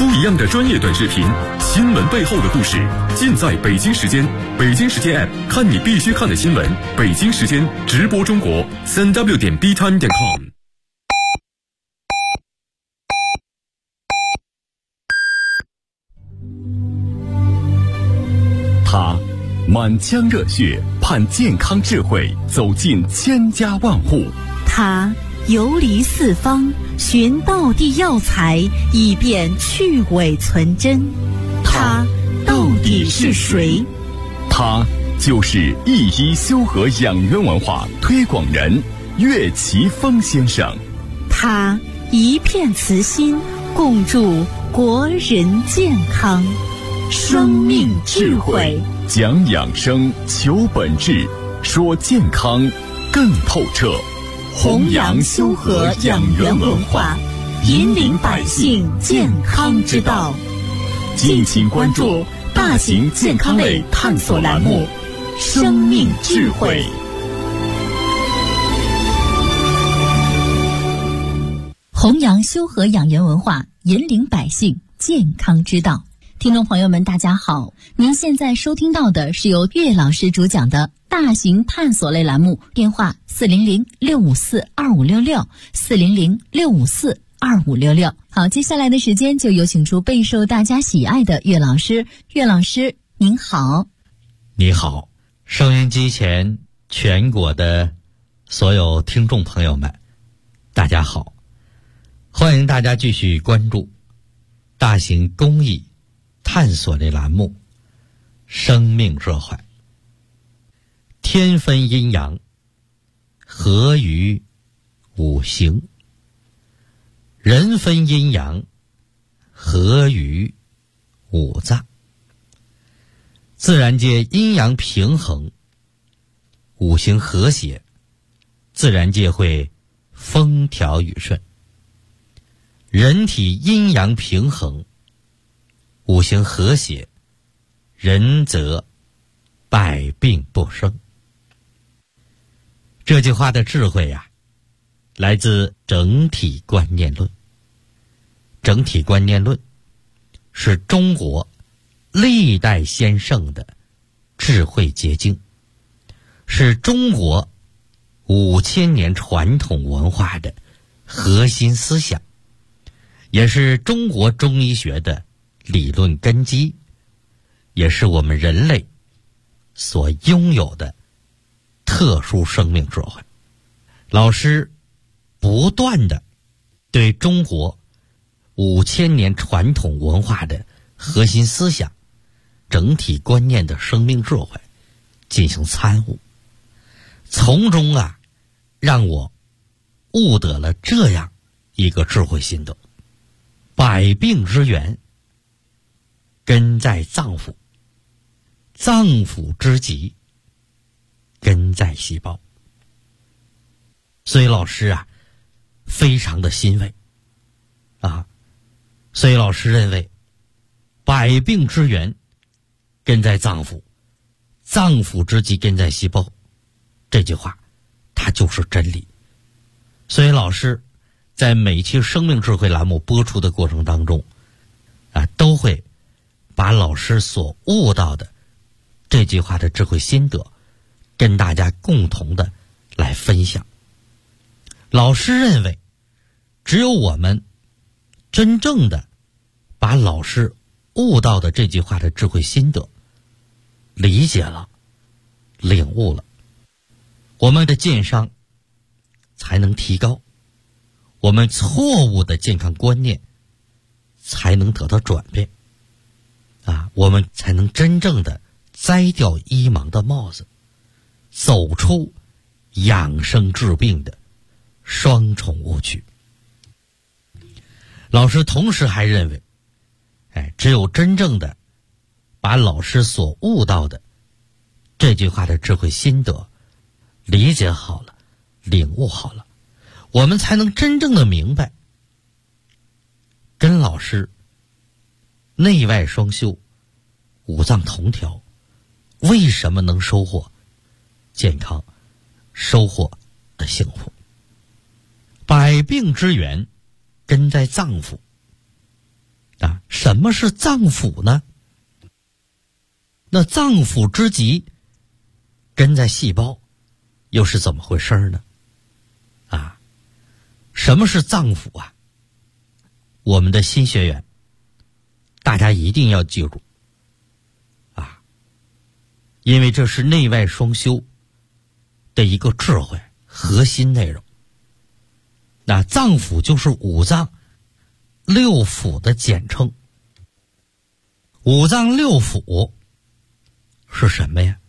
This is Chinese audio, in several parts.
不一样的专业短视频，新闻背后的故事，尽在北京时间。北京时间 App 看你必须看的新闻。北京时间直播中国3w.btime.com。 他满腔热血盼健康智慧走进千家万户， 他游离四方寻道地药材，以便去伪存真。他到底是谁？ 他就是一一修和养元文化推广人岳奇峰先生。 他一片慈心，共筑国人健康。生命智慧， 讲养生，求本质，说健康更透彻。 弘扬修和养元文化，引领百姓健康之道。 敬请关注大型健康类探索栏目《生命智慧》。 弘扬修和养元文化，引领百姓健康之道。听众朋友们，大家好，您现在收听到的是由岳老师主讲的大型探索类栏目，电话400-654-2566，400-654-2566。好，接下来的时间就有请出备受大家喜爱的岳老师。岳老师您好。 你好，收音机前全国的所有听众朋友们，大家好，欢迎大家继续关注大型公益探索类栏目《生命智慧》。天分阴阳，合于五行；人分阴阳，合于五脏。自然界阴阳平衡，五行和谐，自然界会风调雨顺。人体阴阳平衡，五行和谐，人则百病不生。这句话的智慧呀，来自整体观念论。整体观念论是中国历代先圣的智慧结晶，是中国5000年传统文化的核心思想，也是中国中医学的理论根基，也是我们人类所拥有的特殊生命智慧。老师不断地对中国5000年传统文化的核心思想、整体观念的生命智慧进行参悟，从中让我悟得了这样一个智慧心得：百病之源根在脏腑，脏腑之疾根在细胞。所以老师非常的欣慰所以老师认为百病之源根在脏腑，脏腑之疾根在细胞，这句话它就是真理。所以老师在每期生命智慧栏目播出的过程当中都会把老师所悟到的这句话的智慧心得跟大家共同的来分享。老师认为，只有我们真正的把老师悟到的这句话的智慧心得理解了、领悟了，我们的健康才能提高，我们错误的健康观念才能得到转变我们才能真正的摘掉医盲的帽子，走出养生治病的双重误区。老师同时还认为，只有真正的把老师所悟到的这句话的智慧心得理解好了、领悟好了，我们才能真正的明白，跟老师内外双修、五脏同调，为什么能收获健康、收获的幸福。百病之源根在脏腑什么是脏腑呢？那脏腑之极根在细胞，又是怎么回事呢？什么是脏腑啊？我们的新学员大家一定要记住因为这是内外双修的一个智慧核心内容。那脏腑就是五脏六腑的简称。五脏六腑是什么呀？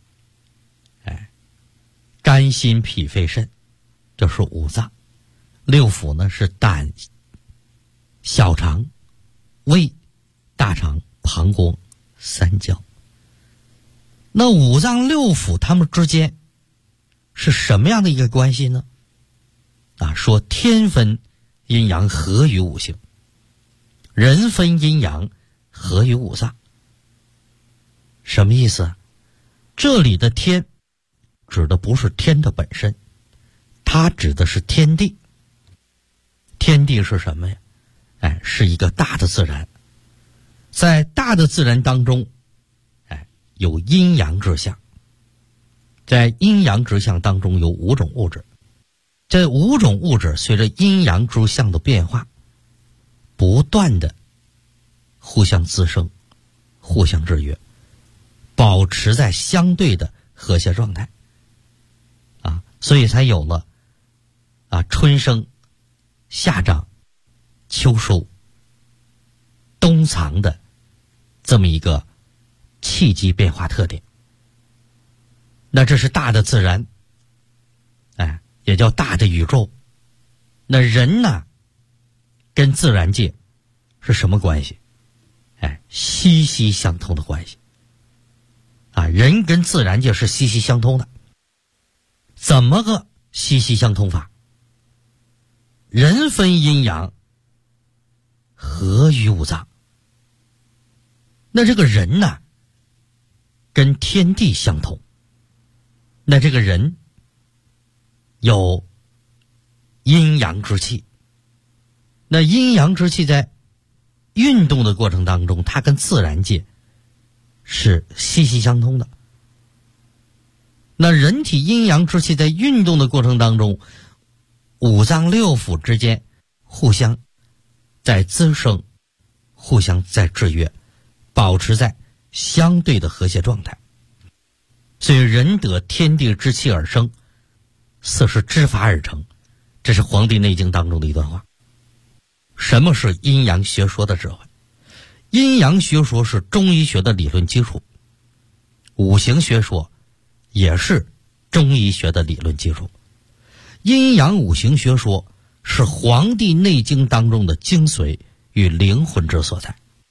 肝心脾肺肾，这是五脏。六腑呢是胆、小肠、胃、大肠、膀胱、三焦。那五脏六腑它们之间是什么样的一个关系呢？说天分阴阳合于五行，人分阴阳合于五脏。什么意思啊？这里的天指的不是天的本身，它指的是天地。天地是什么呀？是一个大的自然。在大的自然当中有阴阳之象，在阴阳之象当中有五种物质，这五种物质随着阴阳之象的变化，不断的互相滋生，互相制约，保持在相对的和谐状态所以才有了春生、夏长、秋收、冬藏的这么一个气机变化特点。那这是大的自然，也叫大的宇宙。那人呢，跟自然界是什么关系？息息相通的关系。人跟自然界是息息相通的。怎么个息息相通法？人分阴阳，合于五脏。那这个人呢，跟天地相同。那这个人有阴阳之气，那阴阳之气在运动的过程当中，它跟自然界是息息相通的。那人体阴阳之气在运动的过程当中，五脏六腑之间互相在滋生，互相在制约，保持在相对的和谐状态。所以人得天地之气而生，色是之法而成，这是《黄帝内经》当中的一段话。什么是阴阳学说的智慧？阴阳学说是中医学的理论基础，五行学说也是中医学的理论基础。阴阳五行学说是《黄帝内经》当中的精髓与灵魂之所在。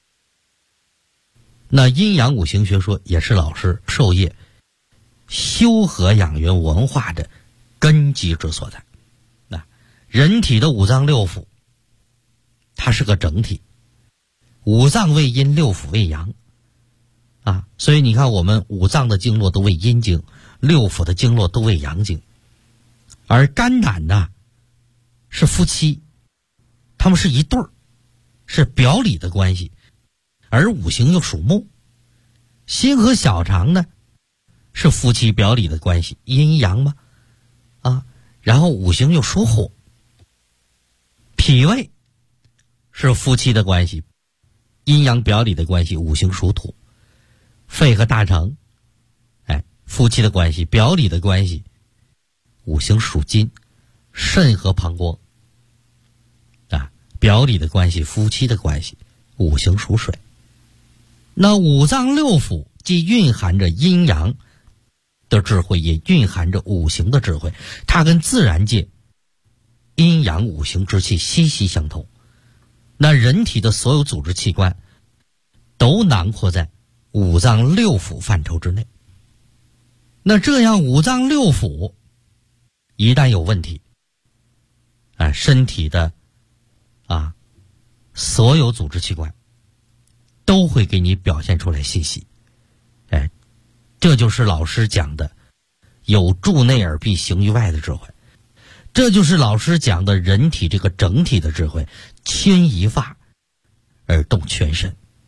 那阴阳五行学说也是老师授业修和养元文化的根基之所在。人体的五脏六腑它是个整体，五脏为阴，六腑为阳所以你看我们五脏的经络都为阴经，六腑的经络都为阳经。而肝胆呢是夫妻，他们是一对儿，是表里的关系。而五行又属木，心和小肠呢是夫妻表里的关系，阴阳嘛然后五行又属火，脾胃是夫妻的关系，阴阳表里的关系，五行属土。肺和大肠夫妻的关系，表里的关系，五行属金。肾和膀胱表里的关系，夫妻的关系，五行属水。那五脏六腑既蕴含着阴阳的智慧，也蕴含着五行的智慧，它跟自然界阴阳五行之气息息相通。那人体的所有组织器官都囊括在五脏六腑范畴之内。那这样五脏六腑一旦有问题身体的所有组织器官都会给你表现出来信息。这就是老师讲的有助内而必行于外的智慧，这就是老师讲的人体这个整体的智慧，牵一发而动全身。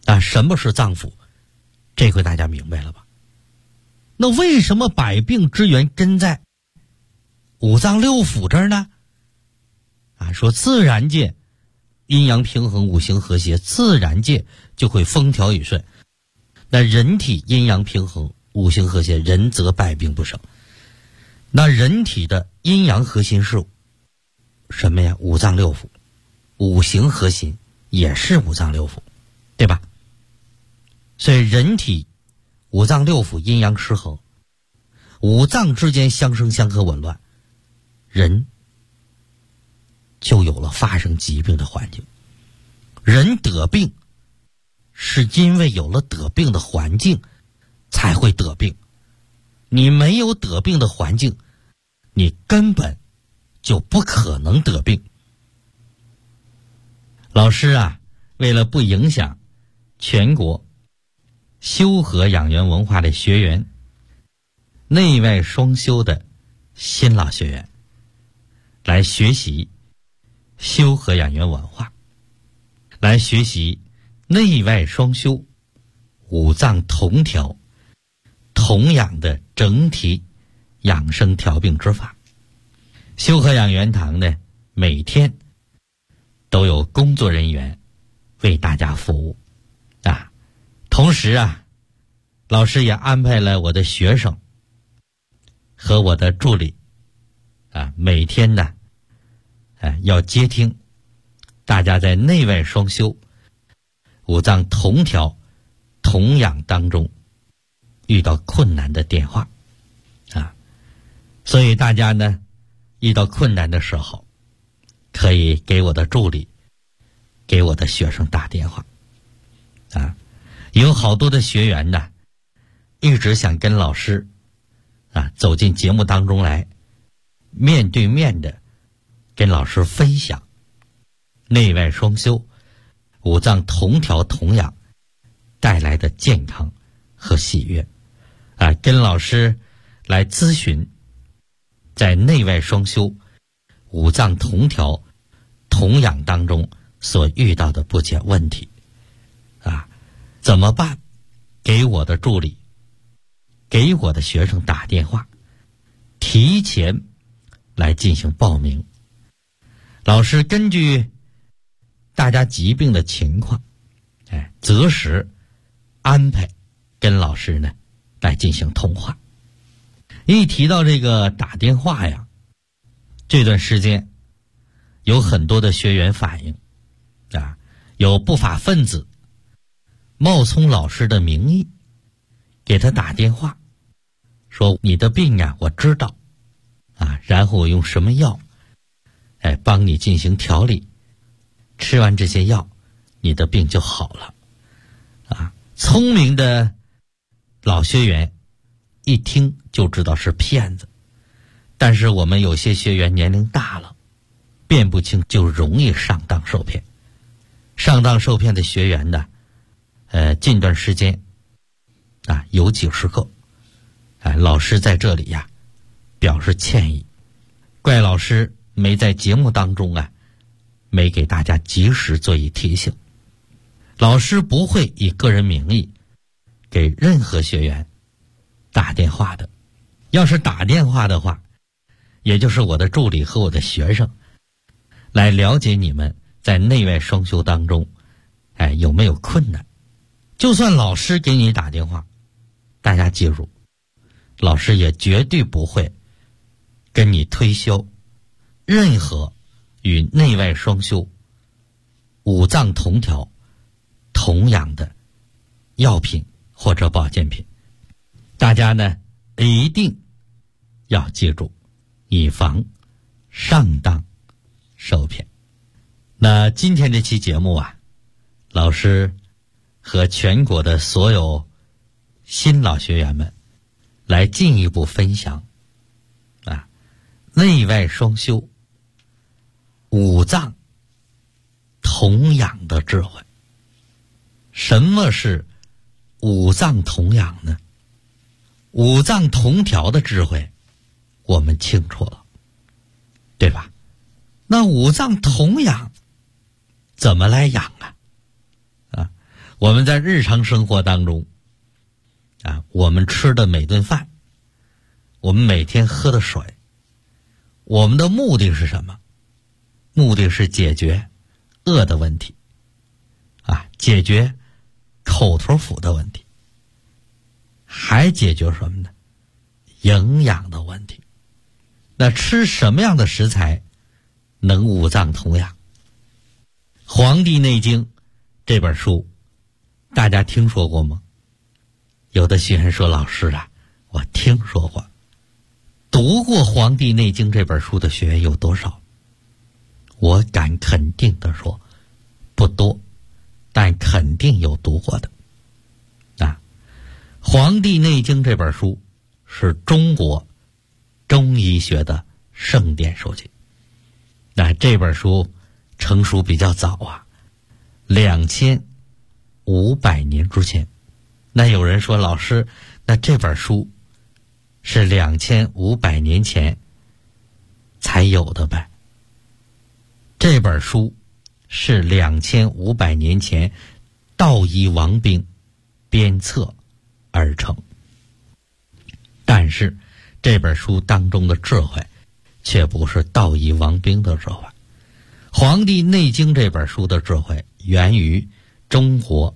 什么是脏腑？这回大家明白了吧？那为什么百病之源根在五脏六腑这儿呢？说自然界阴阳平衡，五行和谐，自然界就会风调雨顺。那人体阴阳平衡，五行和谐，人则百病不生。那人体的阴阳核心是什么呀？五脏六腑。五行核心也是五脏六腑，对吧？所以人体五脏六腑阴阳失衡，五脏之间相生相克紊乱，人就有了发生疾病的环境。人得病是因为有了得病的环境才会得病，你没有得病的环境，你根本就不可能得病。老师为了不影响全国修和养元文化的学员，内外双修的新老学员来学习修和养元文化，来学习内外双修、五脏同调、同养的整体养生调病之法。修和养元堂呢，每天都有工作人员为大家服务同时老师也安排了我的学生和我的助理每天呢要接听大家在内外双修、五脏同调、同养当中遇到困难的电话所以大家呢遇到困难的时候，可以给我的助理、给我的学生打电话有好多的学员呢一直想跟老师走进节目当中来，面对面的跟老师分享内外双修、五脏同调同养带来的健康和喜悦跟老师来咨询在内外双修、五脏同调同养当中所遇到的不解问题怎么办？给我的助理、给我的学生打电话，提前来进行报名。老师根据大家疾病的情况择时安排跟老师呢来进行通话。一提到这个打电话这段时间有很多的学员反映有不法分子冒充老师的名义给他打电话，说你的病我知道然后我用什么药帮你进行调理，吃完这些药你的病就好了聪明的老学员一听就知道是骗子，但是我们有些学员年龄大了，辨不清，就容易上当受骗。上当受骗的学员呢近段时间有几十个老师在这里表示歉意，怪老师没在节目当中没给大家及时做以提醒。老师不会以个人名义给任何学员打电话的，要是打电话的话，也就是我的助理和我的学生来了解你们在内外双修当中有没有困难。就算老师给你打电话，大家记住，老师也绝对不会跟你推销任何与内外双修、五脏同调、同养的药品或者保健品。大家呢一定要记住，以防上当受骗。那今天这期节目老师和全国的所有新老学员们来进一步分享内外双修、五脏同养的智慧。什么是五脏同养呢？五脏同调的智慧我们清楚了，对吧？那五脏同养怎么来养我们在日常生活当中我们吃的每顿饭，我们每天喝的水，我们的目的是什么？目的是解决饿的问题解决口头腹的问题，还解决什么呢？营养的问题。那吃什么样的食材能五脏同养？《黄帝内经》这本书大家听说过吗？有的学员说，老师我听说过。读过《黄帝内经》这本书的学员有多少？我敢肯定的说不多，但肯定有读过的。《黄帝内经》这本书是中国中医学的圣典书籍。这本书成书比较早2500年之前。那有人说，老师，那这本书是2500年前才有的呗？这本书是2500年前道医王兵编策而成，但是这本书当中的智慧却不是道医王兵的智慧。《黄帝内经》这本书的智慧源于中国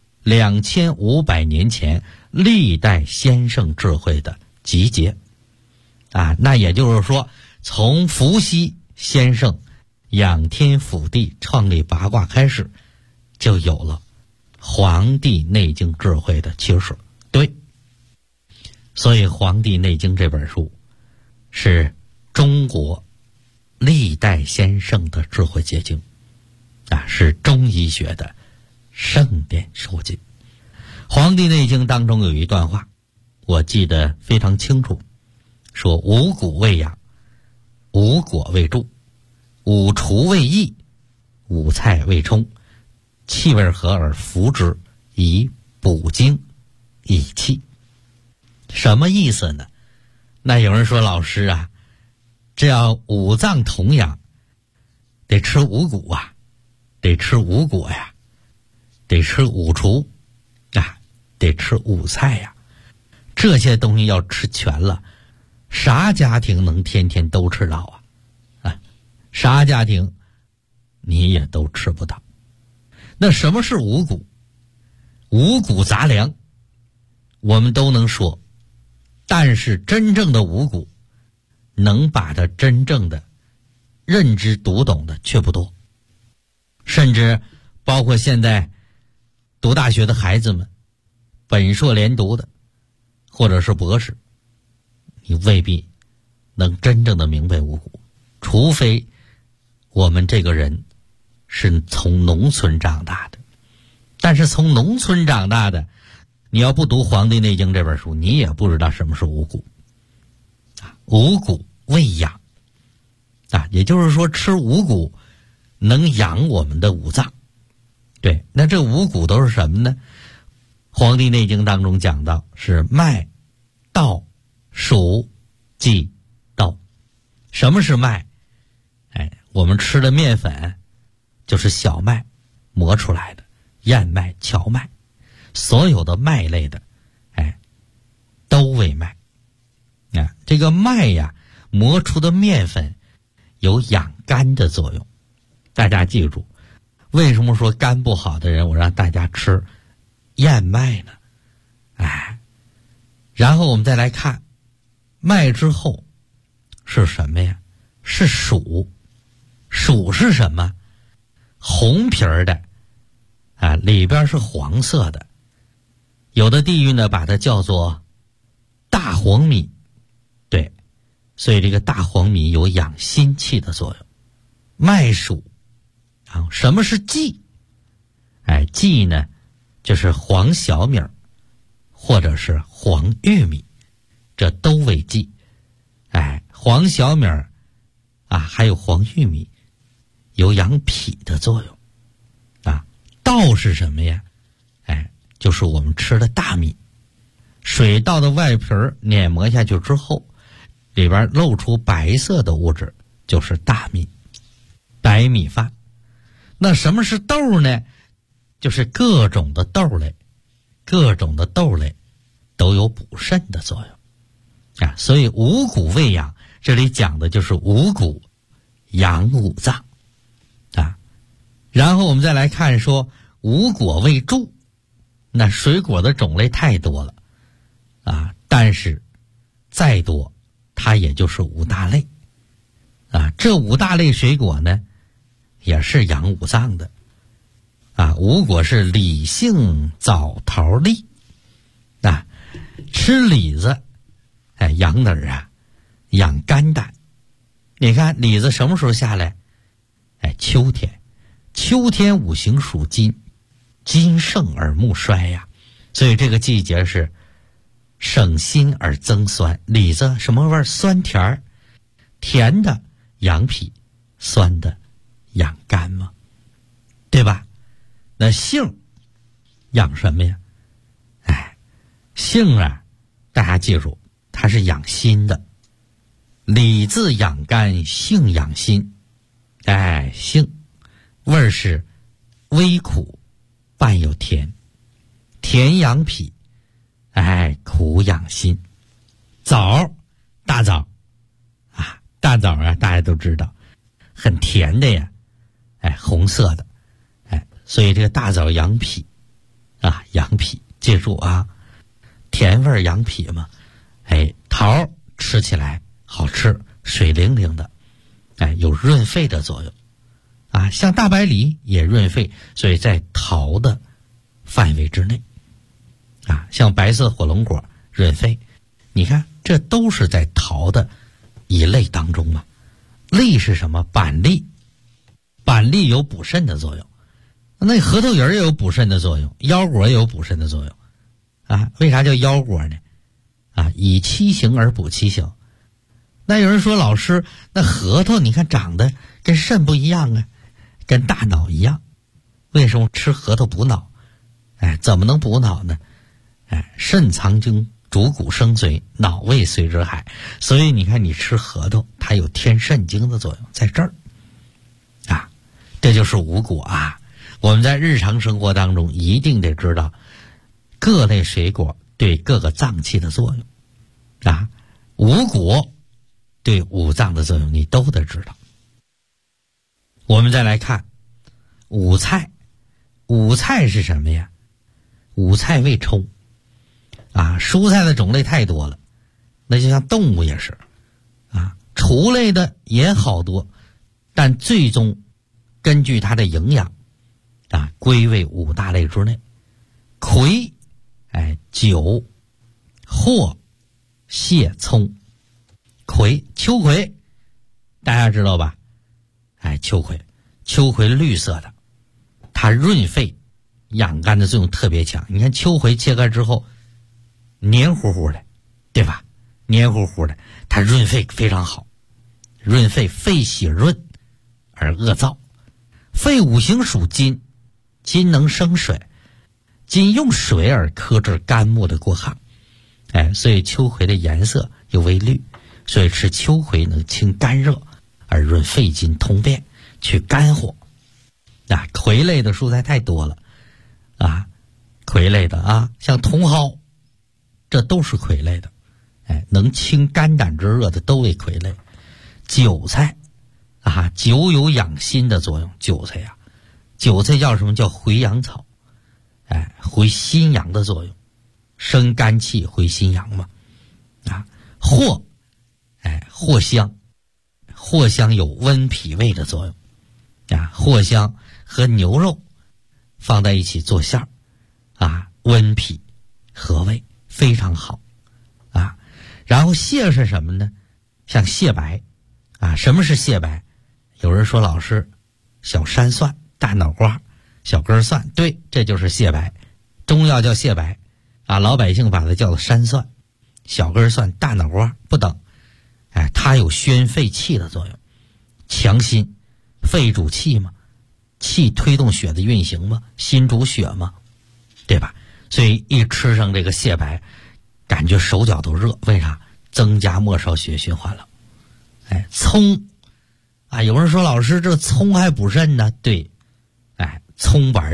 2500年前历代先圣智慧的集结那也就是说，从伏羲先生仰天覆地创立八卦开始，就有了《黄帝内经》智慧的起始。对，所以《黄帝内经》这本书是中国历代先圣的智慧结晶是中医学的圣典书籍。《黄帝内经》当中有一段话我记得非常清楚，说五谷为养，五果为助，五畜为益，五菜为充，气味和而服之，以补精益气。什么意思呢？那有人说，老师这要五脏同养，得吃五谷得吃五果得吃五畜得吃五菜这些东西要吃全了，啥家庭能天天都吃到啥家庭你也都吃不到。那什么是五谷？五谷杂粮我们都能说，但是真正的五谷能把它真正的认知读懂的却不多。甚至包括现在读大学的孩子们，本硕连读的或者是博士，你未必能真正的明白五谷，除非我们这个人是从农村长大的。但是从农村长大的，你要不读《黄帝内经》这本书，你也不知道什么是五谷五谷为养也就是说吃五谷能养我们的五脏。对，那这五谷都是什么呢？《黄帝内经》当中讲到是麦、稻、黍、稷、豆。什么是麦？我们吃的面粉就是小麦磨出来的，燕麦、荞麦，所有的麦类的都为麦这个麦磨出的面粉有养肝的作用。大家记住，为什么说肝不好的人我让大家吃燕麦呢？然后我们再来看麦之后是什么呀？是黍。黍是什么？红皮儿的里边是黄色的，有的地域呢把它叫做大黄米。对，所以这个大黄米有养心气的作用。麦黍什么是稷？稷呢就是黄小米或者是黄玉米，这都为稷。黄小米还有黄玉米有养脾的作用稻是什么呀？就是我们吃的大米。水稻的外皮碾磨下去之后，里边露出白色的物质，就是大米，白米饭。那什么是豆呢？ 就是各种的豆类，都有补肾的作用啊。所以五谷喂养，这里讲的就是五谷养五脏啊。然后我们再来看说五果为助，那水果的种类太多了啊，但是再多它也就是五大类啊。这五大类水果呢也是养五脏的啊。五果是李杏枣桃栗啊。吃李子养哪儿啊？养肝胆。你看李子什么时候下来？秋天。秋天五行属金，金盛而木衰呀，所以这个季节是省辛而增酸。李子什么味儿？酸甜儿，甜的养脾，酸的养肝嘛，对吧？那杏养什么呀？杏啊，大家记住，它是养心的。李字养肝，杏养心。杏味儿是微苦，伴有甜，甜养脾，苦养心。枣，大枣啊，大枣啊，大家都知道，很甜的呀，红色的，所以这个大枣养脾啊，养脾，记住啊，甜味养脾嘛。桃吃起来好吃，水灵灵的，有润肺的作用啊。像大白梨也润肺，所以在桃的范围之内啊。像白色火龙果润肺，你看这都是在桃的一类当中嘛。栗是什么？板栗，板栗有补肾的作用。那核桃仁也有补肾的作用，腰果也有补肾的作用啊。为啥叫腰果呢？以七行而补七行。那有人说，老师，那核桃你看长得跟肾不一样啊，跟大脑一样，为什么吃核桃补脑？怎么能补脑呢？肾藏精，主骨生髓，脑胃随之海。所以你看，你吃核桃，它有添肾精的作用，在这儿啊。这就是五谷啊。我们在日常生活当中一定得知道各类水果对各个脏器的作用啊。五谷对五脏的作用你都得知道。我们再来看五菜。五菜是什么呀？五菜为抽啊。蔬菜的种类太多了，那就像动物也是啊，畜类的也好多，但最终根据它的营养啊，归为五大类之内。葵、韭、藿、蟹、葱。葵，秋葵大家知道吧？秋葵绿色的，它润肺养肝的作用特别强。你看秋葵切开之后黏糊糊的，对吧？黏糊糊的，它润肺非常好，润肺，肺喜润而恶燥。肺五行属金，金能生水，金用水而克制肝木的过旱。所以秋葵的颜色又为绿，所以吃秋葵能清肝热而润肺经，通便，去肝火。葵类的蔬菜太多了啊，葵类的啊，像茼蒿，这都是葵类的，能清肝胆之热的都为葵类。韭菜啊，酒有养心的作用。韭菜呀，韭菜叫什么？叫回阳草，回心阳的作用，生肝气，回心阳嘛。藿，藿香，藿香有温脾胃的作用啊。藿香和牛肉放在一起做馅儿啊，温脾和胃，非常好啊。然后蟹是什么呢？像蟹白啊。什么是蟹白？有人说，老师，小山蒜、大脑瓜、小根蒜，对，这就是蟹白。中药叫蟹白啊，老百姓把它叫做山蒜、小根蒜、大脑瓜不等。它有宣肺气的作用，强心，肺主气嘛，气推动血的运行嘛，心主血嘛，对吧？所以一吃上这个蟹白，感觉手脚都热，为啥？增加末梢血循环了。葱啊，有人说，老师，这葱还补肾呢？对，葱丸啊，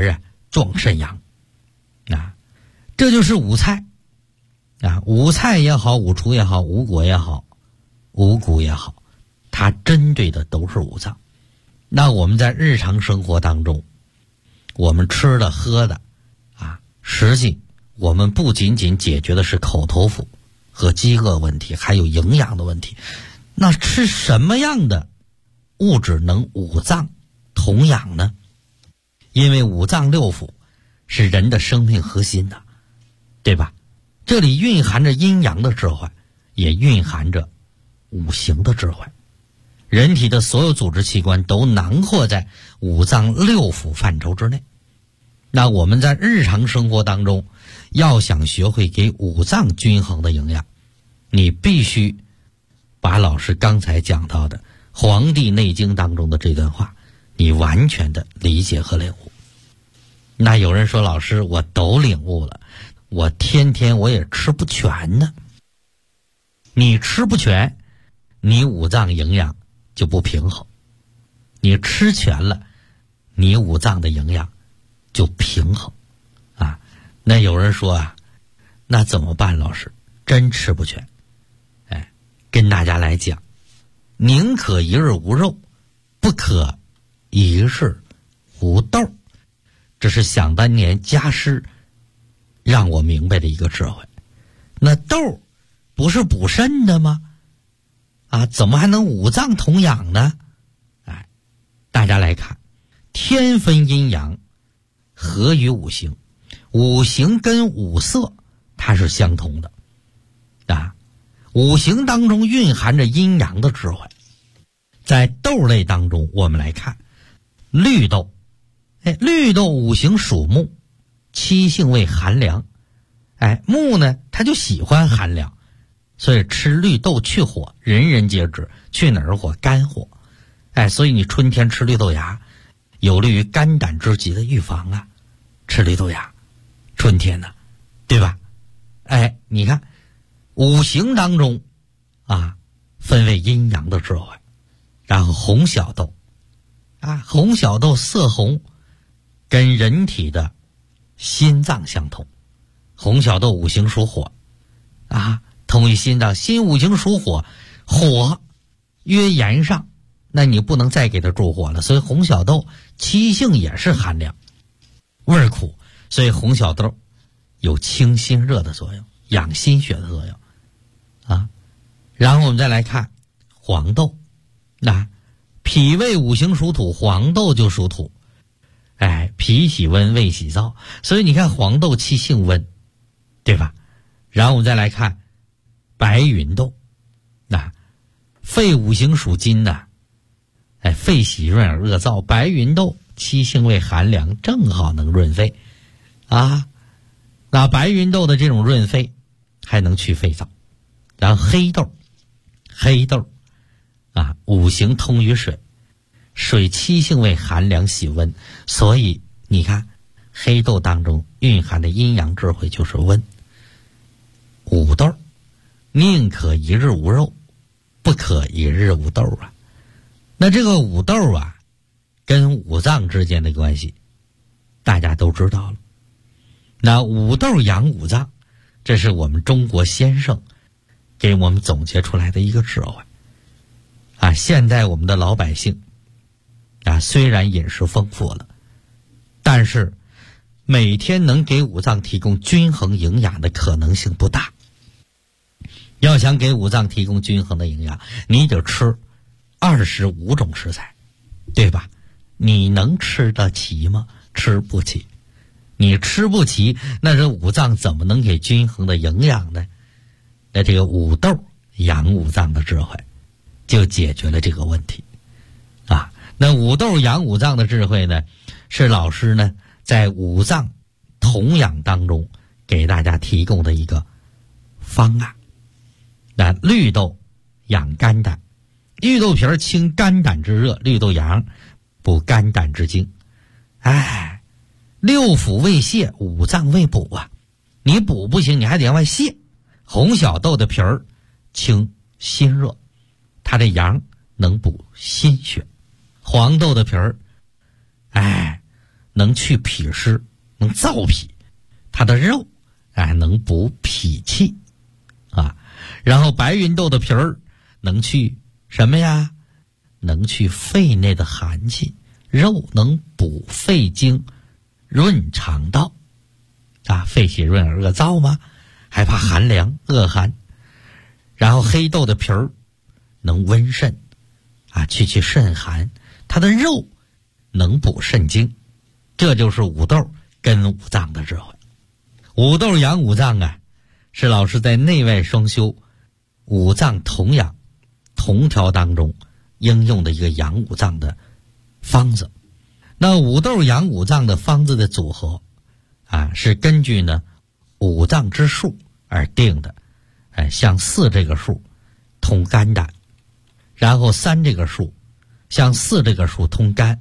壮肾阳啊。这就是五菜啊，五菜也好，五畜也好，五果也好，五谷也好，它针对的都是五脏。那我们在日常生活当中，我们吃的喝的啊，实际我们不仅仅解决的是口头腹和饥饿问题，还有营养的问题。那吃什么样的物质能五脏同养呢？因为五脏六腑是人的生命核心的，对吧？这里蕴含着阴阳的智慧，也蕴含着五行的智慧。人体的所有组织器官都囊括在五脏六腑范畴之内。那我们在日常生活当中，要想学会给五脏均衡的营养，你必须把老师刚才讲到的《黄帝内经》当中的这段话，你完全的理解和领悟。那有人说，老师，我都领悟了，我天天我也吃不全呢。你吃不全，你五脏营养就不平衡；你吃全了，你五脏的营养就平衡啊。那有人说啊，那怎么办？老师，真吃不全。跟大家来讲，宁可一日无肉，不可一日无豆。这是想当年家师让我明白的一个智慧。那豆不是补肾的吗？啊，怎么还能五脏同养呢？哎，大家来看，天分阴阳，合于五行，五行跟五色它是相同的啊。五行当中蕴含着阴阳的智慧。在豆类当中，我们来看绿豆。绿豆五行属木，七性为寒凉。木呢，它就喜欢寒凉，所以吃绿豆去火，人人皆知。去哪儿火？肝火。所以你春天吃绿豆芽，有利于肝胆之疾的预防啊。吃绿豆芽，春天呢，对吧？你看五行当中啊，分为阴阳的智慧。然后红小豆啊，红小豆色红，跟人体的心脏相同。红小豆五行属火啊，同于心脏。心五行属火，火曰炎上，那你不能再给它助火了。所以红小豆七性也是寒凉，味儿苦，所以红小豆有清心热的作用，养心血的作用啊。然后我们再来看黄豆，那脾胃五行属土，黄豆就属土。脾喜温，胃喜燥，所以你看黄豆气性温，对吧？然后我们再来看白芸豆，那肺五行属金呐，肺喜润而恶燥，白芸豆气性为寒凉，正好能润肺啊。那白芸豆的这种润肺还能去肺燥。然后黑豆啊，五行通于水，水七性为寒凉喜温，所以你看黑豆当中蕴含的阴阳智慧就是温。五豆，宁可一日无肉，不可一日无豆啊。那这个五豆啊，跟五脏之间的关系大家都知道了。那五豆养五脏，这是我们中国先生给我们总结出来的一个智慧啊。现在我们的老百姓啊，虽然饮食丰富了，但是每天能给五脏提供均衡营养的可能性不大。要想给五脏提供均衡的营养，你得吃25种食材，对吧？你能吃得齐吗？吃不起。你吃不齐，那这五脏怎么能给均衡的营养呢？那这个五豆养五脏的智慧就解决了这个问题啊。那五豆养五脏的智慧呢，是老师呢在五脏同养当中给大家提供的一个方案。那绿豆养肝胆，绿豆皮清肝胆之热，绿豆芽补肝胆之精。六腑为泻，五脏为补啊。你补不行，你还得往外泻。红小豆的皮儿清心热，它的阳能补心血。黄豆的皮儿能去脾湿能燥脾，它的肉能补脾气啊。然后白芸豆的皮儿能去什么呀？能去肺内的寒气，肉能补肺经，润肠道啊，肺气润而恶燥嘛，还怕寒凉恶寒。然后黑豆的皮儿能温肾啊，去肾寒，它的肉能补肾精。这就是五豆跟五脏的智慧。五豆养五脏啊，是老师在内外双修五脏同养同调当中应用的一个养五脏的方子。那五豆养五脏的方子的组合啊，是根据呢五脏之数而定的。像4这个数通肝胆，然后3这个数，像4这个数通肝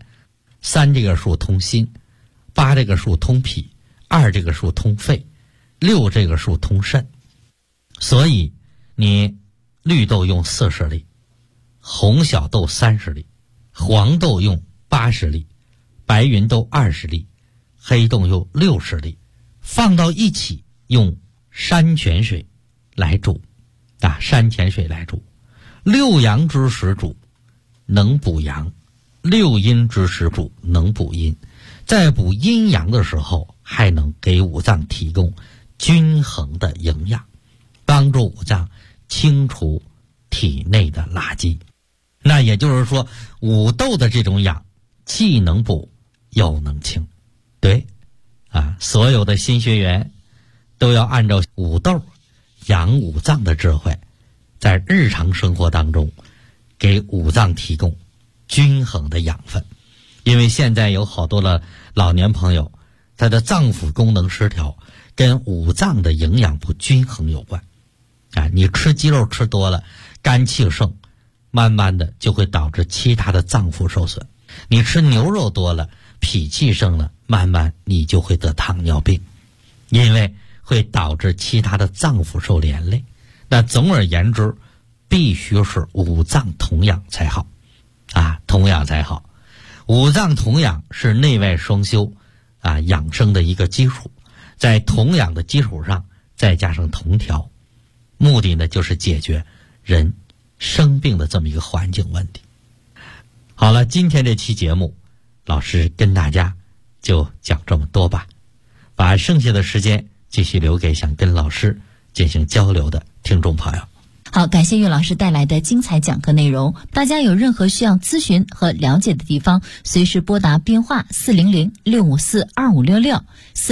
，3这个数通心，8这个数通脾，2这个数通肺，6这个数通肾。所以你绿豆用40粒，红小豆30粒，黄豆用80粒，白芸豆20粒，黑豆用60粒，放到一起用山泉水来煮啊，山泉水来煮。6阳之时煮能补阳，6阴之时煮能补阴，在补阴阳的时候还能给五脏提供均衡的营养，帮助五脏清除体内的垃圾。那也就是说，五豆的这种养既能补又能清。对啊，所有的新学员都要按照五豆养五脏的智慧，在日常生活当中给五脏提供均衡的养分。因为现在有好多的老年朋友，他的脏腑功能失调跟五脏的营养不均衡有关啊。你吃鸡肉吃多了，肝气盛，慢慢的就会导致其他的脏腑受损。你吃牛肉多了，脾气盛了，慢慢你就会得糖尿病，因为会导致其他的脏腑受连累。那总而言之，必须是五脏同养才好啊，同养才好。五脏同养是内外双修啊养生的一个基础，在同养的基础上再加上同调，目的呢就是解决人生病的这么一个环境问题。好了，今天这期节目老师跟大家就讲这么多吧，把剩下的时间继续留给想跟老师进行交流的听众朋友。 好，感谢岳老师带来的精彩讲课内容。大家有任何需要咨询和了解的地方，随时拨打编话400-654-2566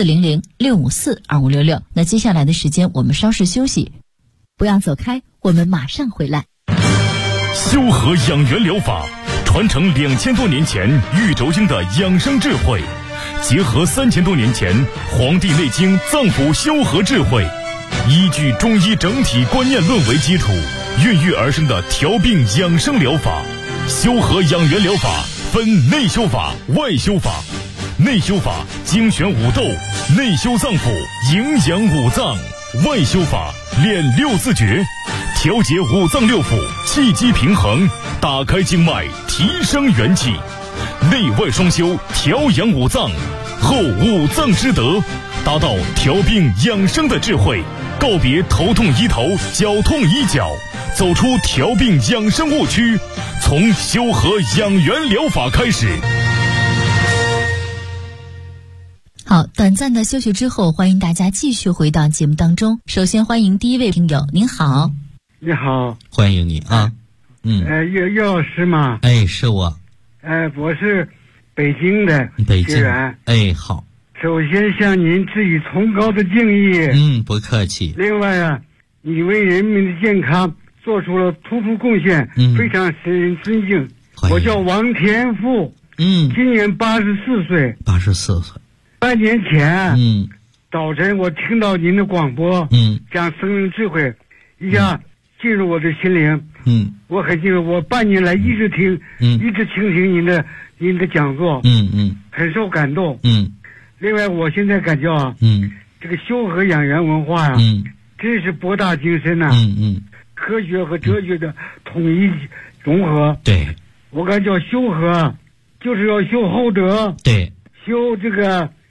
400-654-2566。那接下来的时间我们稍事休息，不要走开，我们马上回来。 修和养元疗法传承2000多年前玉轴经的养生智慧，结合3000多年前《黄帝内经》脏腑修和智慧，依据中医整体观念论为基础，孕育而生的调病养生疗法。修和养元疗法分内修法、外修法。内修法精选五豆，内修脏腑，营养五脏；外修法练6字诀，调节五脏六腑，气机平衡，打开经脉，提升元气。内外双修，调养五脏，后五脏之德，达到调病养生的智慧，告别头痛医头，脚痛医脚，走出调病养生误区，从修和养元疗法开始。 好，短暂的休息之后，欢迎大家继续回到节目当中。首先欢迎第一位听友，您好。 你好， 欢迎你啊。 岳老师吗？ 哎，是我。 我是北京的学员。 哎，好。 首先向您致以崇高的敬意。 不客气。 另外啊，你为人民的健康做出了突出贡献，非常使人尊敬。我叫王天富，今年84岁。 84岁。 半年前，早晨我听到您的广播，讲生命智慧，一下进入我的心灵。我很敬重，我半年来一直倾听您的讲座，很受感动。另外，我现在感觉啊，这个修和养元文化呀，真是博大精深呐。科学和哲学的统一融合。 对， 我感觉修和就是要修厚德， 对， 修这个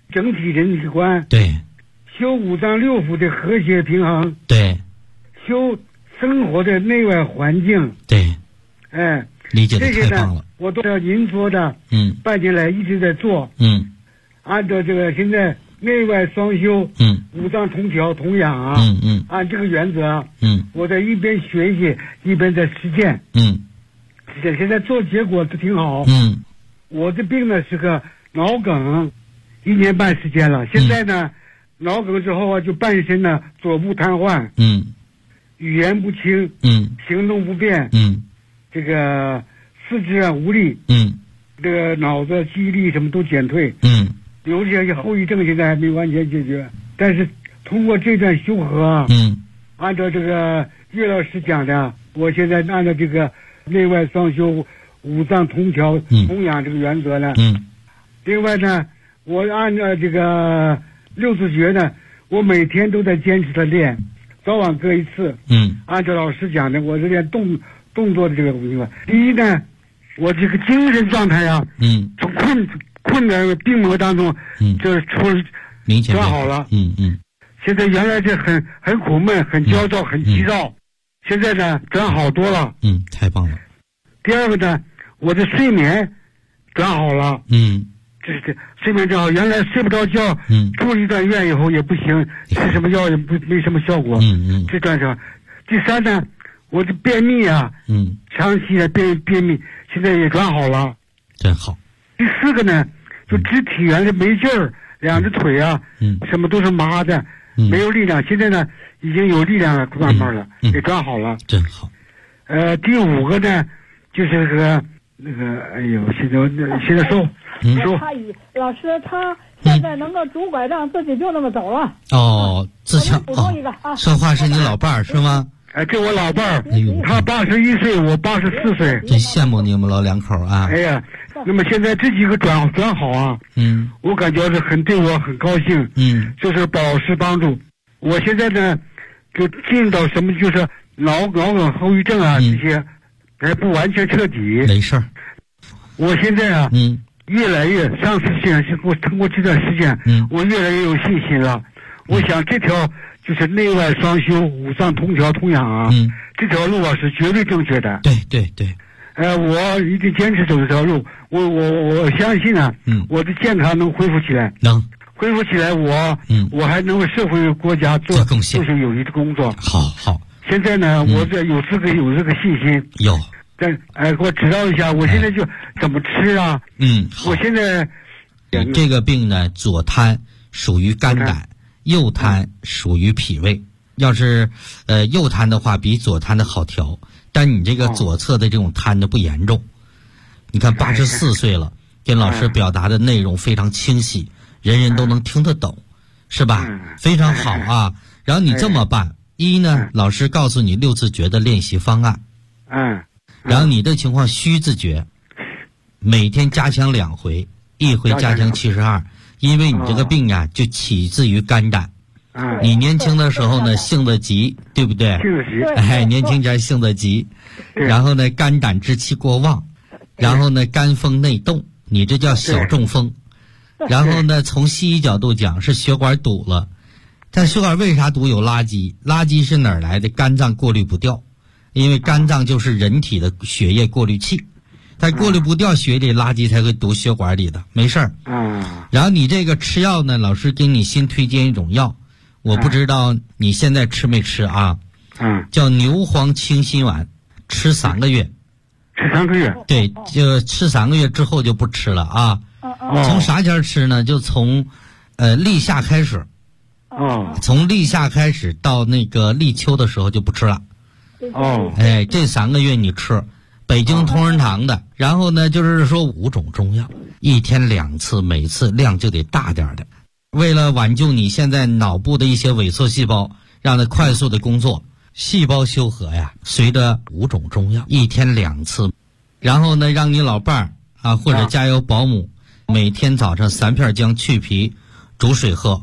整体人体观， 对， 修五脏六腑的和谐平衡， 对， 修生活的内外环境， 对， 哎， 理解的太棒了。 我都要您说的，半年来一直在做，按照这个现在内外双修，五脏同调同养啊，按这个原则，我在一边学习一边在实践，现在做结果都挺好，我的病呢是个脑梗，1年半时间了，现在呢，脑梗之后啊就半身呢左部瘫痪，语言不清，行动不便，这个四肢啊无力，这个脑子记忆力什么都减退，有些后遗症现在还没完全解决，但是通过这段修和啊，按照这个岳老师讲的，我现在按照这个内外双修、五脏同调、同养这个原则呢，另外呢，我按照这个六字诀呢，我每天都在坚持的练，早晚各一次，按照老师讲的，我是练动作的这个情况。第一呢，我这个精神状态啊，从困难病魔当中，就是转好了，现在原来是很苦闷、很焦躁、很急躁，现在呢转好多了， 太棒了。 第二个呢，我的睡眠转好了，这睡眠转好，原来睡不着觉，住了一段院以后也不行，吃什么药也没什么效果，这段上。第三呢，我的便秘啊，长期的便秘，现在也转好了， 真好。 第四个呢，就肢体原来没劲儿，两只腿啊，什么都是麻的，没有力量，现在呢已经有力量了，慢慢了，也转好了， 真好。 第五个呢，就是那个，哎呦，现在说， 老师他现在能够拄拐杖自己就那么走了。 哦，自强补充一个啊， 说话是你老伴儿是吗？ 这我老伴儿，他81岁，我84岁， 真羡慕你们老两口啊！ 哎呀，那么现在这几个转好啊，我感觉是对我很高兴，就是保师帮助。我现在呢，就进到什么就是脑梗后遗症啊，这些还不完全彻底。 没事儿。 我现在啊，越来越上次我通过这段时间，我越来越有信心了。我想这条就是内外双修、五脏同调同养啊，这条路啊是绝对正确的。 对对对。 我一定坚持走这条路。我相信啊，我的健康能恢复起来。 能恢复起来，我还能为社会国家做贡献， 就是有益的工作。 好。 现在呢，我这有这个信心。 有。 但给我指导一下，我现在就怎么吃啊？我现在这个病呢，左瘫属于肝胆，右瘫属于脾胃。要是右瘫的话，比左瘫的好调，但你这个左侧的这种瘫的不严重。你看84岁了，跟老师表达的内容非常清晰，人人都能听得懂，是吧？非常好啊。然后你这么办，一呢，老师告诉你六字诀的练习方案。然后你的情况虚字诀，每天加强2回，一回加强72，因为你这个病呀就起自于肝胆。你年轻的时候呢性子急，对不对？ 性子急。 年轻前性子急，然后呢肝胆之气过旺，然后呢肝风内动，你这叫小中风。然后呢从西医角度讲是血管堵了，但血管为啥堵？有垃圾，垃圾是哪儿来的？肝脏过滤不掉。因为肝脏就是人体的血液过滤器，它过滤不掉血里垃圾才会堵血管里的，没事儿。然后你这个吃药呢，老师给你新推荐一种药，我不知道你现在吃没吃啊？叫牛黄清心丸，吃3个月。 吃3个月？ 对，就吃3个月之后就不吃了啊。从啥前吃呢？就从立夏开始。从立夏开始到那个立秋的时候就不吃了。这3个月你吃北京同仁堂的，然后呢就是说5种中药，一天2次，每次量就得大点的，为了挽救你现在脑部的一些萎缩细胞，让它快速的工作，细胞修和呀，随着5种中药，一天2次，然后呢让你老伴儿啊或者家有保姆，每天早上3片姜去皮煮水喝。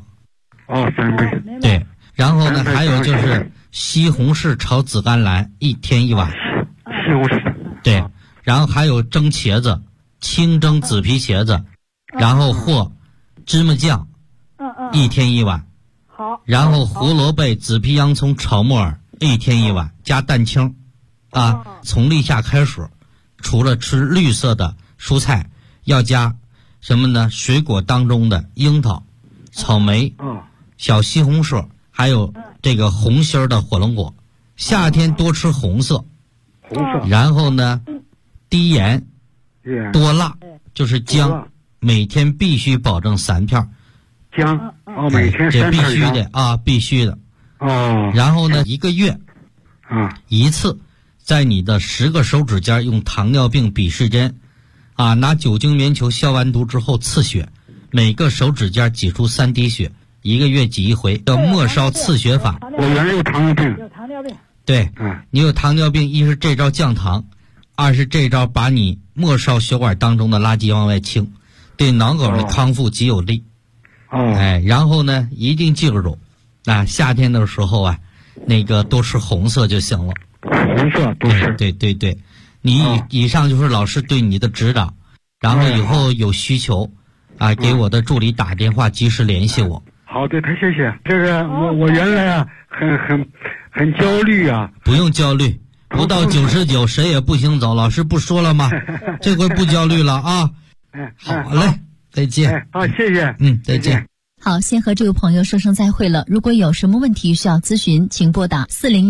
3杯。 对，然后呢还有就是西红柿炒紫甘蓝，1天1碗。 西红柿。 对，然后还有蒸茄子，清蒸紫皮茄子，然后或芝麻酱 1天1碗。 好。 然后胡萝卜、紫皮洋葱炒木耳，1天1碗，加蛋清，从立夏开始，除了吃绿色的蔬菜，要加什么呢？水果当中的樱桃、草莓、小西红柿，还有这个红心儿的火龙果。夏天多吃红色，然后呢，低盐，多辣，就是姜，每天必须保证3片。 姜每天这必须姜的必须的。然后呢，1个月一次，在你的10个手指尖用糖尿病鄙视针拿酒精棉球消完毒之后刺血，每个手指尖挤出3滴血，1个月挤1回，叫末梢刺血法。 我原来有糖尿病。 有糖尿病。 对，你有糖尿病，一是这招降糖，二是这招把你末梢血管当中的垃圾往外清，对脑梗的康复极有利。然后呢，一定记住夏天的时候那个多吃红色就行了。 红色多吃。 对，你以上就是老师对你的指导，然后以后有需求给我的助理打电话，及时联系我。 好的，太谢谢。这个我原来很焦虑不用焦虑，不到99谁也不行走，老师不说了吗？这回不焦虑了好嘞，再见。 好，谢谢。 再见。 好，先和这位朋友说声再会了。如果有什么问题需要咨询，请拨打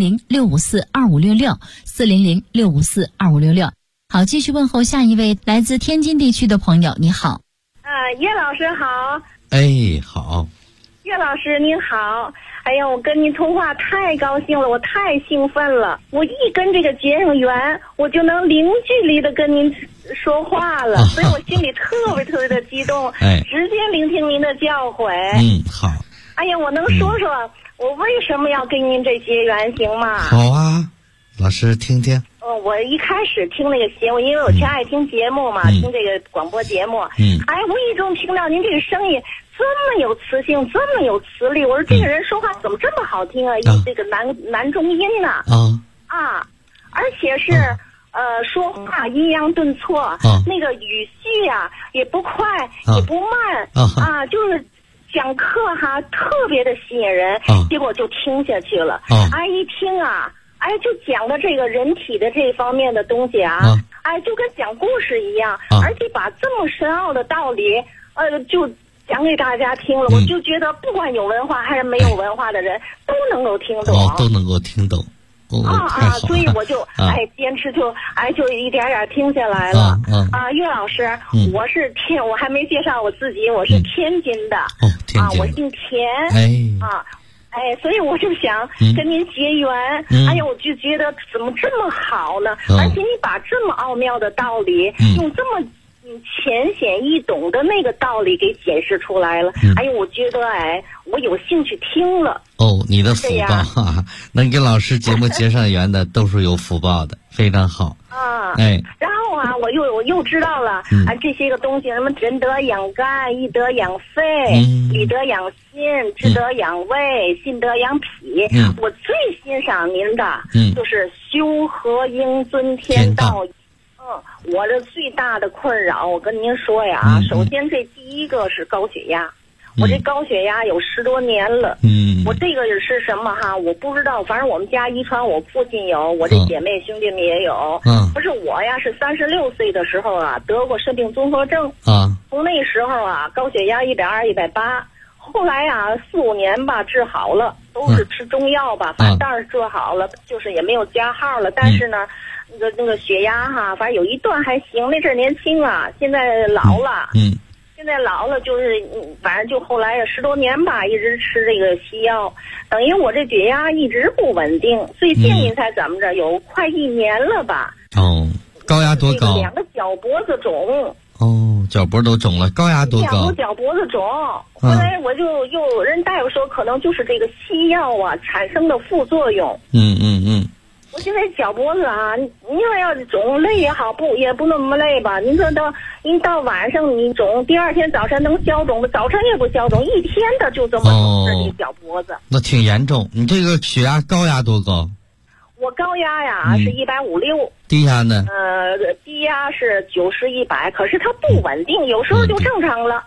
400-654-2566，400-654-2566。好，继续问候下一位来自天津地区的朋友，你好。 叶老师好。 好。 叶老师您好。哎呀，我跟您通话太高兴了，我太兴奋了。我一跟这个接上缘，我就能零距离的跟您说话了，所以我心里特别特别的激动，直接聆听您的教诲。 好。 哎呀，我能说说我为什么要跟您这结缘行吗？ 好啊，老师听听。 我一开始听那个节目，因为我挺爱听节目嘛，听这个广播节目。无意中听到您这个声音这么有磁性，这么有磁力，我说这个人说话怎么这么好听啊？这个男中音呢？而且是说话抑扬顿挫，那个语序也不快也不慢就是讲课特别的吸引人，结果就听下去了。一听就讲的这个人体的这方面的东西就跟讲故事一样，而且把这么深奥的道理就讲给大家听了，我就觉得不管有文化还是没有文化的人都能够听懂。 都能够听懂。 所以我就坚持就一点点听下来了。岳老师，我还没介绍我自己，我是天津的。 天津。 我姓田。所以我就想跟您结缘。我就觉得怎么这么好呢？而且你把这么奥妙的道理用这么浅显易懂的那个道理给解释出来了。我觉得我有兴趣听了。 你的福报能跟老师节目结上缘的都是有福报的，非常好。 然后我又知道了这些个东西，什么仁德养肝，义德养肺，礼德养心，智德养胃，信德养脾。我最欣赏您的就是修和应尊天道。我这最大的困扰，我跟您说首先这第一个是高血压。我这高血压有10多年了。我这个是什么我不知道，反正我们家遗传，我父亲有，我这姐妹兄弟们也有。不是我是36岁的时候得过肾病综合症。从那时候高血压120、180，后来4、5年吧治好了，都是吃中药吧，反正当然治好了，就是也没有加号了。但是呢，那个血压反正有一段还行，那阵儿年轻现在老了。现在老了就是反正就后来10多年吧，一直吃这个西药，等于我这血压一直不稳定。最近您猜怎么着？有快1年了吧。 高压多高 ？2个脚脖子肿。 脚脖都肿了，高压多高？ 脚脖子肿。后来我就又人大夫说，可能就是这个西药产生的副作用。我现在脚脖子您说要肿累也好，也不那么累吧。您说您到晚上你肿，第2天早晨能消肿，早晨也不消肿，一天的就这么肿着你脚脖子。 那挺严重。你这个血压高压多高？ 我高压是156。 低压呢？ 低压是90、100，可是它不稳定，有时候就正常了。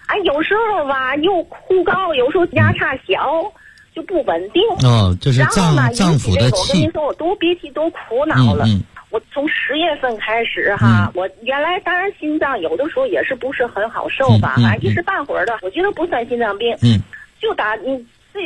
有时候吧又枯槁，有时候压差小，就不稳定。 这是脏腑的气。 我跟你说，我多憋气，多苦恼了。我从10月份开始哈，我原来当然心脏有的时候也是不是很好受吧，反正一时半会儿的，我觉得不算心脏病。就打这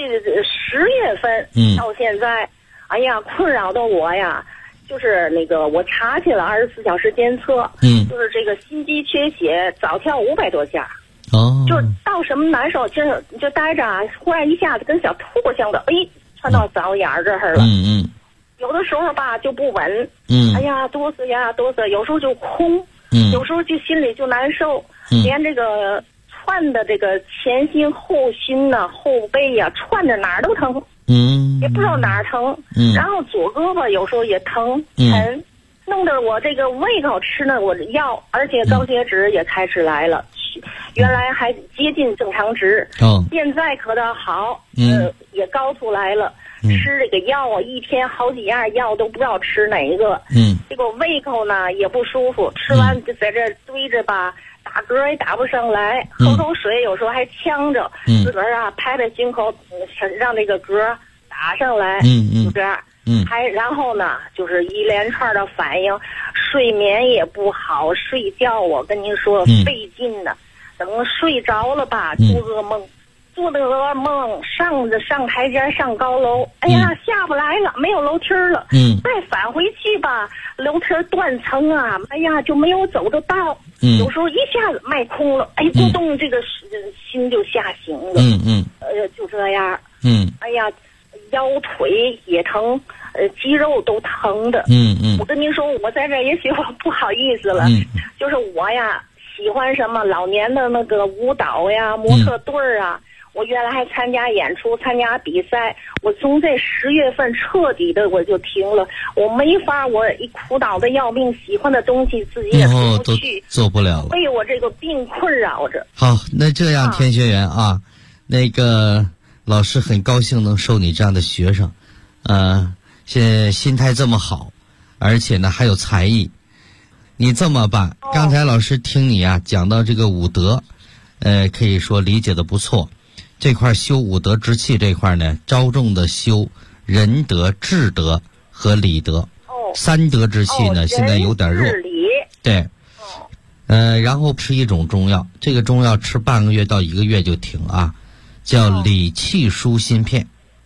10月份到现在，困扰的我呀，就是那个我查去了24小时监测，就是这个心肌缺血，早跳500多下。就是到什么难受，就待着啊，忽然一下子跟小兔似的，窜到嗓子眼儿这儿了。有的时候吧就不稳，哆嗦呀哆嗦，有时候就空，有时候就心里就难受，连这个窜的这个前心后心呐、后背呀，窜着哪儿都疼，也不知道哪儿疼，然后左胳膊有时候也疼，弄得我这个胃口吃呢我药，而且高血脂也开始来了，原来还接近正常值，现在可倒好，也高出来了。吃这个药啊，一天好几样药都不知道吃哪一个。这个胃口呢也不舒服，吃完就在这堆着吧，打嗝也打不上来，喝口水有时候还呛着，自个儿啊拍拍胸口，让这个嗝打上来，就这样。然后呢，就是一连串的反应，睡眠也不好，睡觉我跟您说费劲呢，等睡着了吧，做噩梦。做的噩梦，上台阶上高楼，下不来了，没有楼梯了。再返回去吧，楼梯断层啊，就没有走的道。有时候一下子迈空了，咕咚，这个心就下行了。就这样。腰腿也疼，肌肉都疼的。我跟您说，我在这也许我不好意思了，就是我呀喜欢什么老年的那个舞蹈呀、模特队啊。我原来还参加演出、参加比赛，我从这10月份彻底的我就停了，我没法，我一苦恼的要命，喜欢的东西自己也做不去， 做不了了， 被我这个病困扰着。 好，那这样田学员啊，那个老师很高兴能收你这样的学生，现在心态这么好，而且呢还有才艺，你这么办？刚才老师听你啊讲到这个武德，可以说理解的不错。这块修武德之气这块呢，着重的修仁德、智德和礼德。3德之气呢，现在有点弱。对。然后吃一种中药，这个中药吃半个月到1个月就停啊，叫理气舒心片。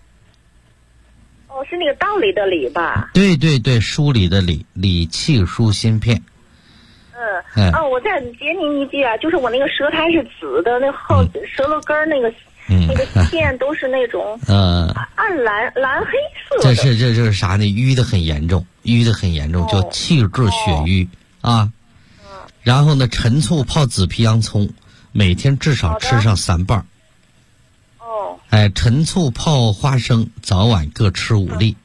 是那个道理的理吧？ 对对对，梳理的理，理气舒心片。 我再接您一句啊，就是我那个舌苔是紫的，那后舌头根那个。那个线都是那种暗蓝黑色的。这是啥呢？淤的很严重，叫气滞血瘀啊。然后呢，陈醋泡紫皮洋葱，每天至少吃上3瓣。陈醋泡花生，早晚各吃5粒。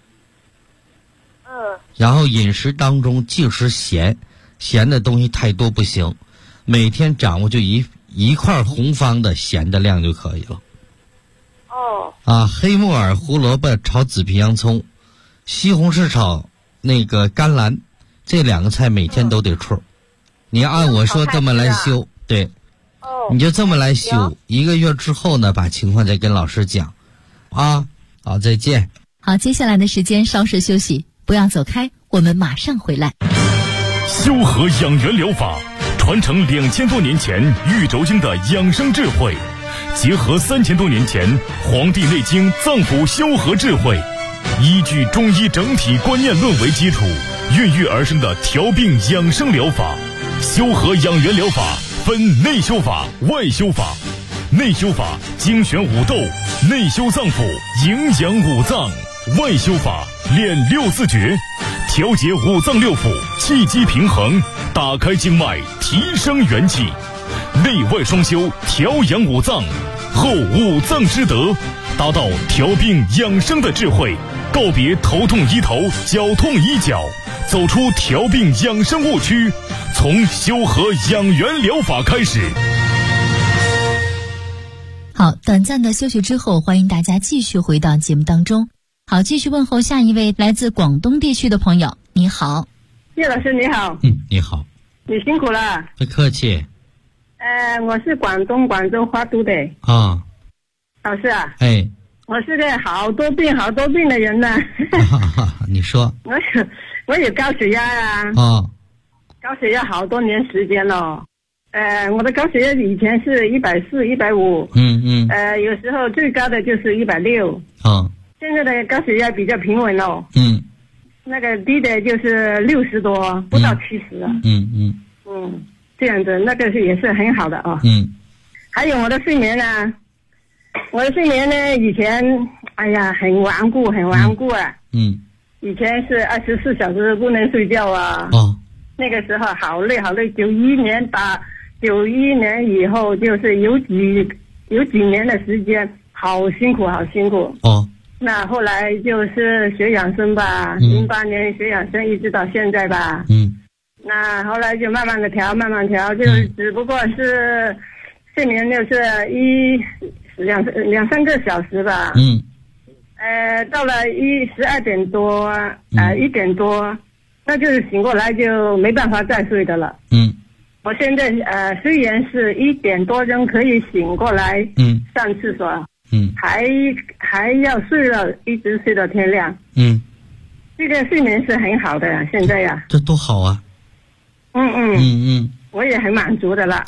然后饮食当中忌食咸的东西太多不行，每天掌握就一块红方的咸的量就可以了。黑木耳、胡萝卜炒紫皮洋葱，西红柿炒那个甘蓝，这2个菜每天都得吃。你按我说这么来修，对，你就这么来修，1个月之后呢，把情况再跟老师讲。好，再见。 好，接下来的时间稍事休息，不要走开，我们马上回来。 修和养元疗法传承2000多年前玉轴经的养生智慧，结合3000多年前《黄帝内经》脏腑修和智慧，依据中医整体观念论为基础，孕育而生的调病养生疗法。修和养元疗法分内修法、外修法。内修法精选五斗，内修脏腑，营养五脏；外修法练6字诀，调节五脏六腑，气机平衡，打开经脉，提升元气。内外双修，调养五脏，后五脏之德，达到调病养生的智慧，告别头痛医头，脚痛医脚，走出调病养生误区，从修和养元疗法开始。 好，短暂的休息之后，欢迎大家继续回到节目当中。好，继续问候下一位来自广东地区的朋友。你好， 叶老师你好。 你好。 你辛苦了。 不客气。 我是广东广州花都的。 啊， 老师啊。 哎， 我是个好多病的人呢。 你说。 我有高血压啊。 啊。 高血压好多年时间了。我的高血压以前是140、150。有时候最高的就是160。 啊。 现在的高血压比较平稳了。那个低的就是60多，不到70。这样子，那个也是很好的啊。还有我的睡眠呢，我的睡眠呢，以前很顽固啊。以前是24小时不能睡觉啊。那个时候好累。91年以后，就是有几年的时间，好辛苦。那后来就是学养生吧，08年学养生，一直到现在吧。那后来就慢慢调，就是只不过是睡眠就是两三个小时吧。到了12点多1点多，那就是醒过来就没办法再睡的了。我现在虽然是1点多钟可以醒过来，上厕所，还要睡了，一直睡到天亮。这个睡眠是很好的，现在呀。 这多好啊！ 我也很满足的了。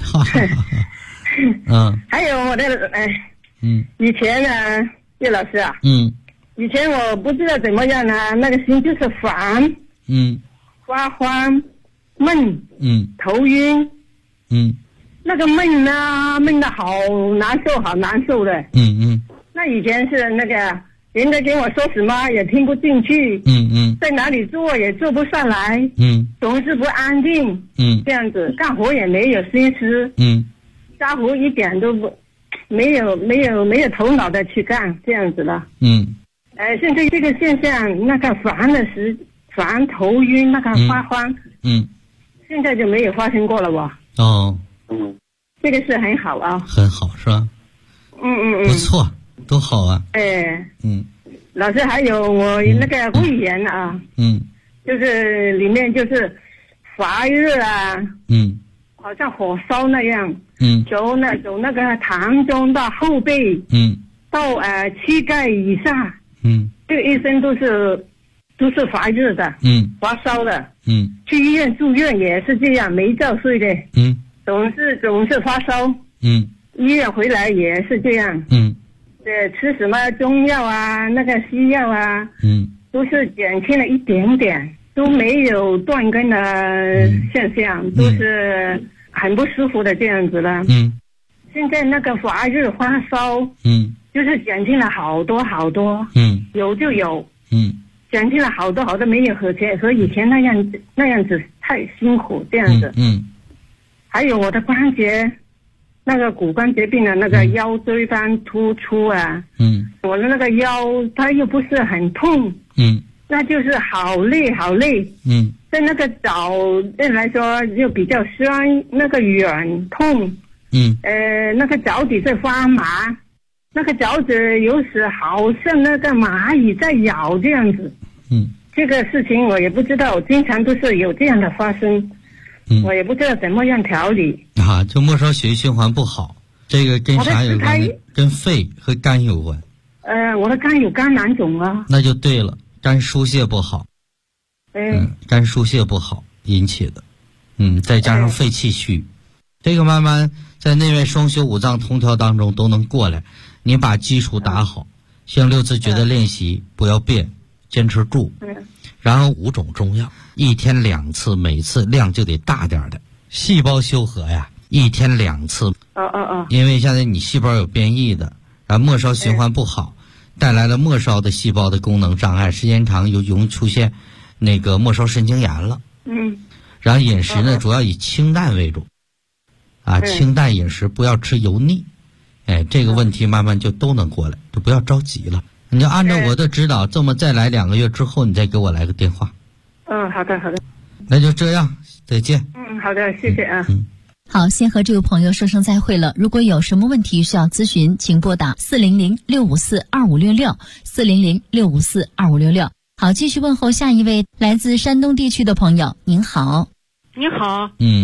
还有我的以前呢，叶老师啊，以前我不知道怎么样呢，那个心就是烦，发慌，闷，头晕，那个闷呢，闷得好难受的。那以前是那个人家跟我说什么也听不进去，在哪里做也做不上来，总是不安定，这样子干活也没有心思，家务一点都不没有头脑的去干，这样子了。现在这个现象，那个烦头晕，那个发慌，现在就没有发生过了吧？这个是很好啊， 很好是吧？不错，多好啊！ 老师还有我那个胃炎啊，就是里面就是发热啊，好像火烧那样，从那个膻中到后背，到膝盖以上，这个一身都是发热的，发烧的，去医院住院也是这样，没觉睡的，总是发烧，医院回来也是这样，吃什么中药啊，那个西药啊，都是减轻了一点点，都没有断根的现象，都是很不舒服的这样子了。现在那个发热发烧，就是减轻了好多，有就有，减轻了好多，没有和以前那样子太辛苦这样子。还有我的关节，那个骨关节病的那个腰椎间突出啊，我的那个腰它又不是很痛，那就是好累，在那个脚来说又比较酸，那个软痛，那个脚底在发麻，那个脚趾有时好像那个蚂蚁在咬这样子。这个事情我也不知道，经常都是有这样的发生，我也不知道怎么样调理。 就末梢血液循环不好，这个跟啥有关？跟肺和肝有关。 我的肝有肝囊肿啊。 那就对了，肝疏泄不好。肝疏泄不好引起的。再加上肺气虚，这个慢慢在内外双修五脏通调当中都能过来。你把基础打好，像6字诀的练习不要变，坚持住。然后5种中药，1天2次，每次量就得大点的。细胞修和呀，1天2次。因为现在你细胞有变异的，然后末梢循环不好，带来了末梢的细胞的功能障碍，时间长有容易出现那个末梢神经炎了。然后饮食呢，主要以清淡为主，清淡饮食，不要吃油腻。这个问题慢慢就都能过来，就不要着急了。你就按照我的指导，这么再来2个月之后，你再给我来个电话。 好的。 那就这样，再见。 好的，谢谢啊。 好，先和这位朋友说声再会了。如果有什么问题需要咨询，请拨打400-654-2566，400-654-2566。好，继续问候下一位来自山东地区的朋友。您好。 你好。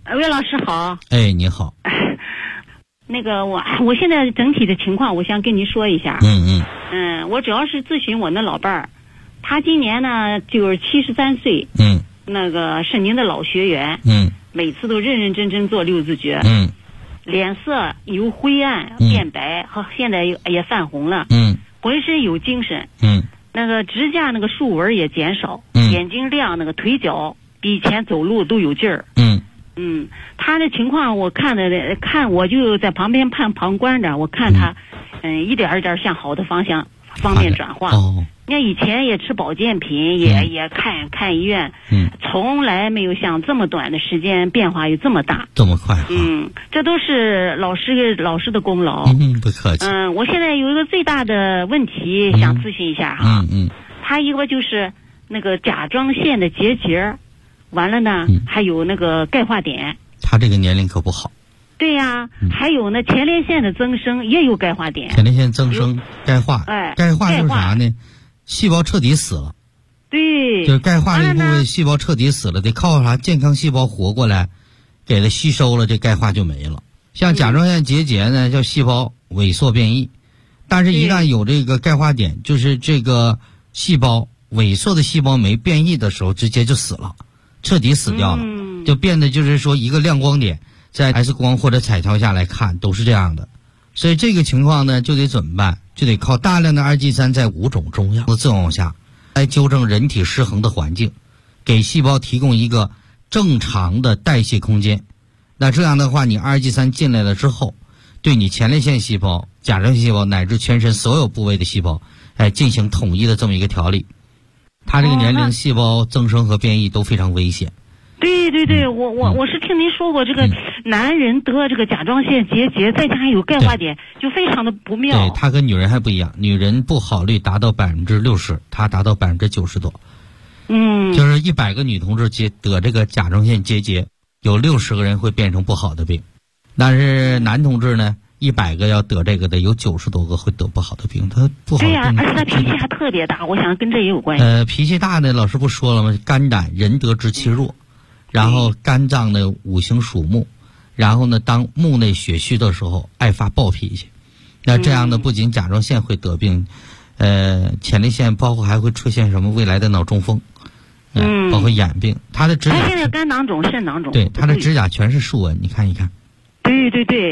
魏老师好。 哎，你好。 那个我现在整体的情况，我想跟您说一下。我主要是咨询我那老伴儿，他今年呢就是73岁。那个是您的老学员。每次都认认真真做六字诀。脸色由灰暗变白，和现在也泛红了。浑身有精神。那个指甲那个竖纹也减少。眼睛亮，那个腿脚比以前走路都有劲儿。他的情况我看我就在旁边旁观着，我看他一点一点向好的方面转化。你看以前也吃保健品，也看医院，从来没有像这么短的时间变化有这么大， 这么快。 这都是老师的功劳。 不客气。 我现在有一个最大的问题想咨询一下哈。他一个就是那个甲状腺的结节，完了呢，还有那个钙化点。 他这个年龄可不好。 对呀，还有呢前列腺的增生也有钙化点。 前列腺增生钙化。钙化就是啥呢？细胞彻底死了。 对， 就是钙化这部位细胞彻底死了，得靠啥健康细胞活过来给它吸收了，这钙化就没了。像甲状腺结节呢叫细胞萎缩变异，但是一旦有这个钙化点，就是这个细胞萎缩的细胞没变异的时候直接就死了，彻底死掉了。就变得就是说一个亮光点，在 X 光或者彩超下来看都是这样的。所以这个情况呢就得怎么办？就得靠大量的2G3在5种中药的作用下来纠正人体失衡的环境，给细胞提供一个正常的代谢空间。那这样的话，你2G3进来了之后，对你前列腺细胞、甲状腺细胞乃至全身所有部位的细胞进行统一的这么一个调理。他这个年龄细胞增生和变异都非常危险。 对，我是听您说过，这个男人得这个甲状腺结节，再加上有钙化点，就非常的不妙。 对，他跟女人还不一样，女人不好率达到60%，他达到90%多。就是100个女同志得这个甲状腺结节，有60个人会变成不好的病，但是男同志呢，100个要得这个的，有90多个会得不好的病。他不好的病。 对呀，而且他脾气还特别大，我想跟这也有关系。 脾气大呢，老师不说了吗？肝胆人得之气弱。然后肝脏的五行属木，然后呢当木内血虚的时候爱发暴脾气。那这样呢不仅甲状腺会得病，前列腺包括还会出现什么未来的脑中风，包括眼病。他的指甲现在肝囊肿肾囊肿。 对，他的指甲全是竖纹，你看一看。 对。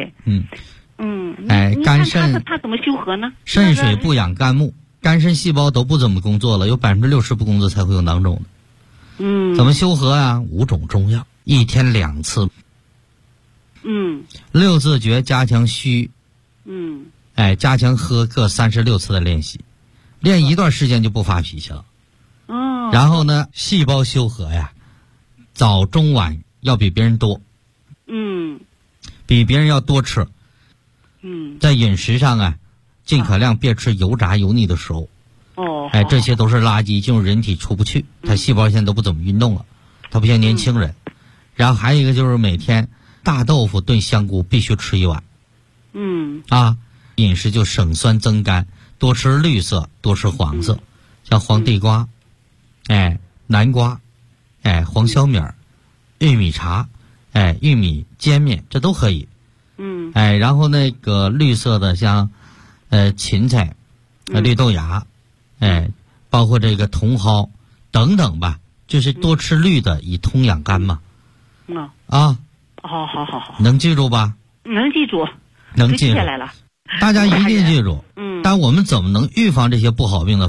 肝肾他怎么修合呢？ 肾水不养肝木，肝肾细胞都不怎么工作了，有60%不工作才会有囊肿的。怎么修合啊？5种中药，1天2次。六字诀加强虚。加强喝各36次的练习，练一段时间就不发脾气了。然后呢，细胞修合呀，早中晚要比别人多。比别人要多吃。在饮食上啊，尽可量别吃油炸油腻的食物。这些都是垃圾，进入人体出不去，他细胞现在都不怎么运动了，他不像年轻人。然后还有一个就是每天大豆腐炖香菇必须吃1碗。饮食就省酸增甘，多吃绿色，多吃黄色，像黄地瓜，南瓜，黄小米儿，玉米茶，玉米煎面，这都可以。然后那个绿色的像芹菜，绿豆芽，包括这个茼蒿等等吧，就是多吃绿的，以通养肝嘛。好，能记住吧？ 能记住， 能记住下来了。 大家一定记住。但我们怎么能预防这些不好病的